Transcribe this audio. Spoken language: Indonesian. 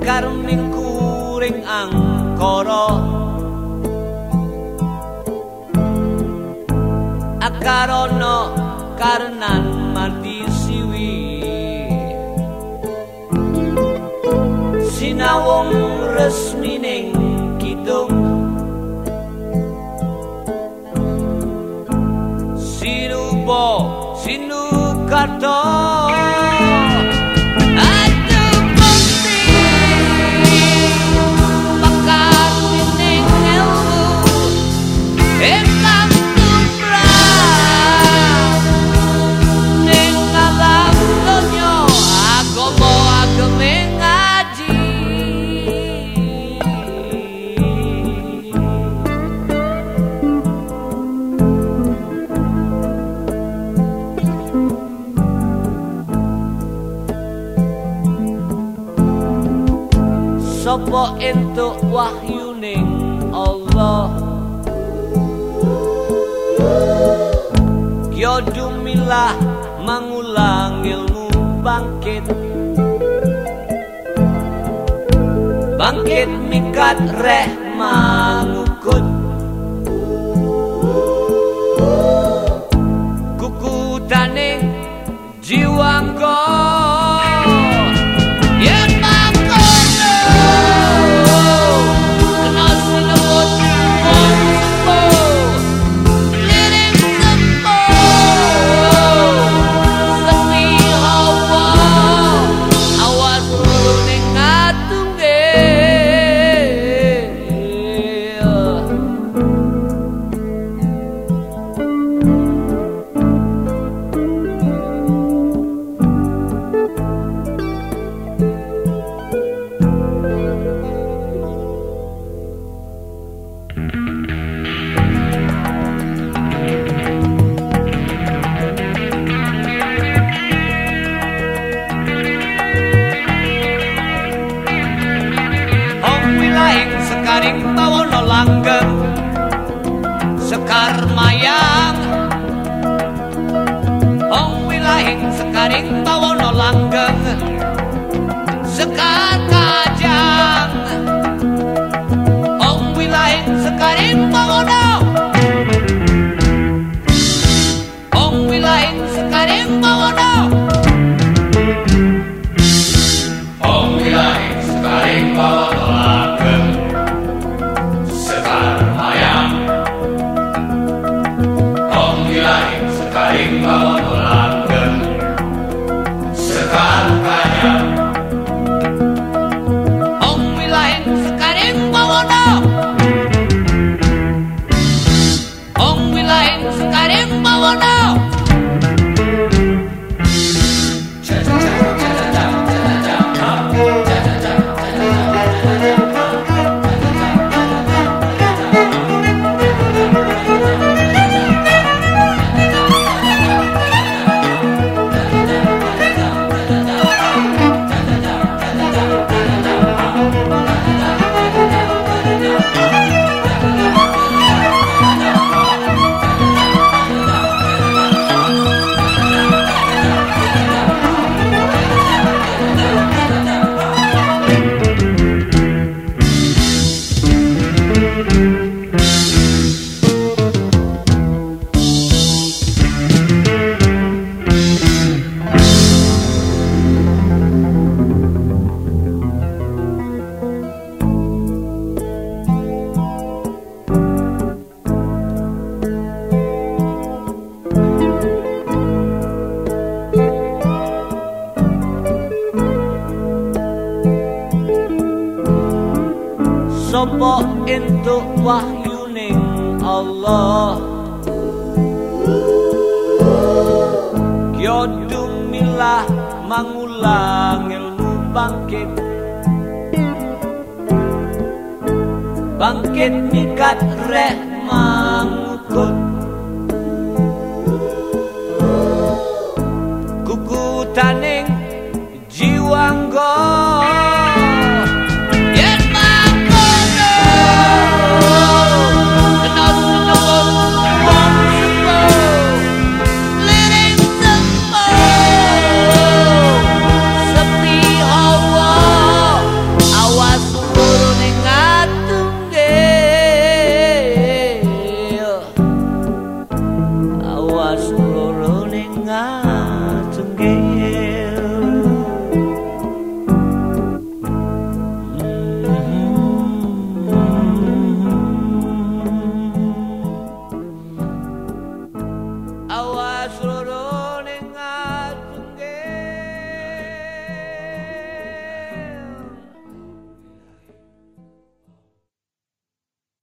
karming kuring angkara akarono karenan mati siwi sinawung resmining kidung sinubo sinukato Sopo entuk wahyuning Allah Kyo dumilah mangulang ilmu bangkit Bangkit mikat reh mangukut Kukutaning jiwangko Sekaring bawono langgeng Sekar mayang Ong wilahing sekaring bawono langgeng Sekar kajang Ong wilahing sekaring bawono Ong wilahing sekaring bawono Ong wilahing sekaring bawono langgeng sekaring bawono langgeng sekar kajang Ong wilahen sekaring bawono Ong wilahen sekaring bawono Sopo entuk wahyuning Allah Kyo dumilah mangulang ilmu bangkit Bangkit mikat reh mangukut Kukutaning jiwanggo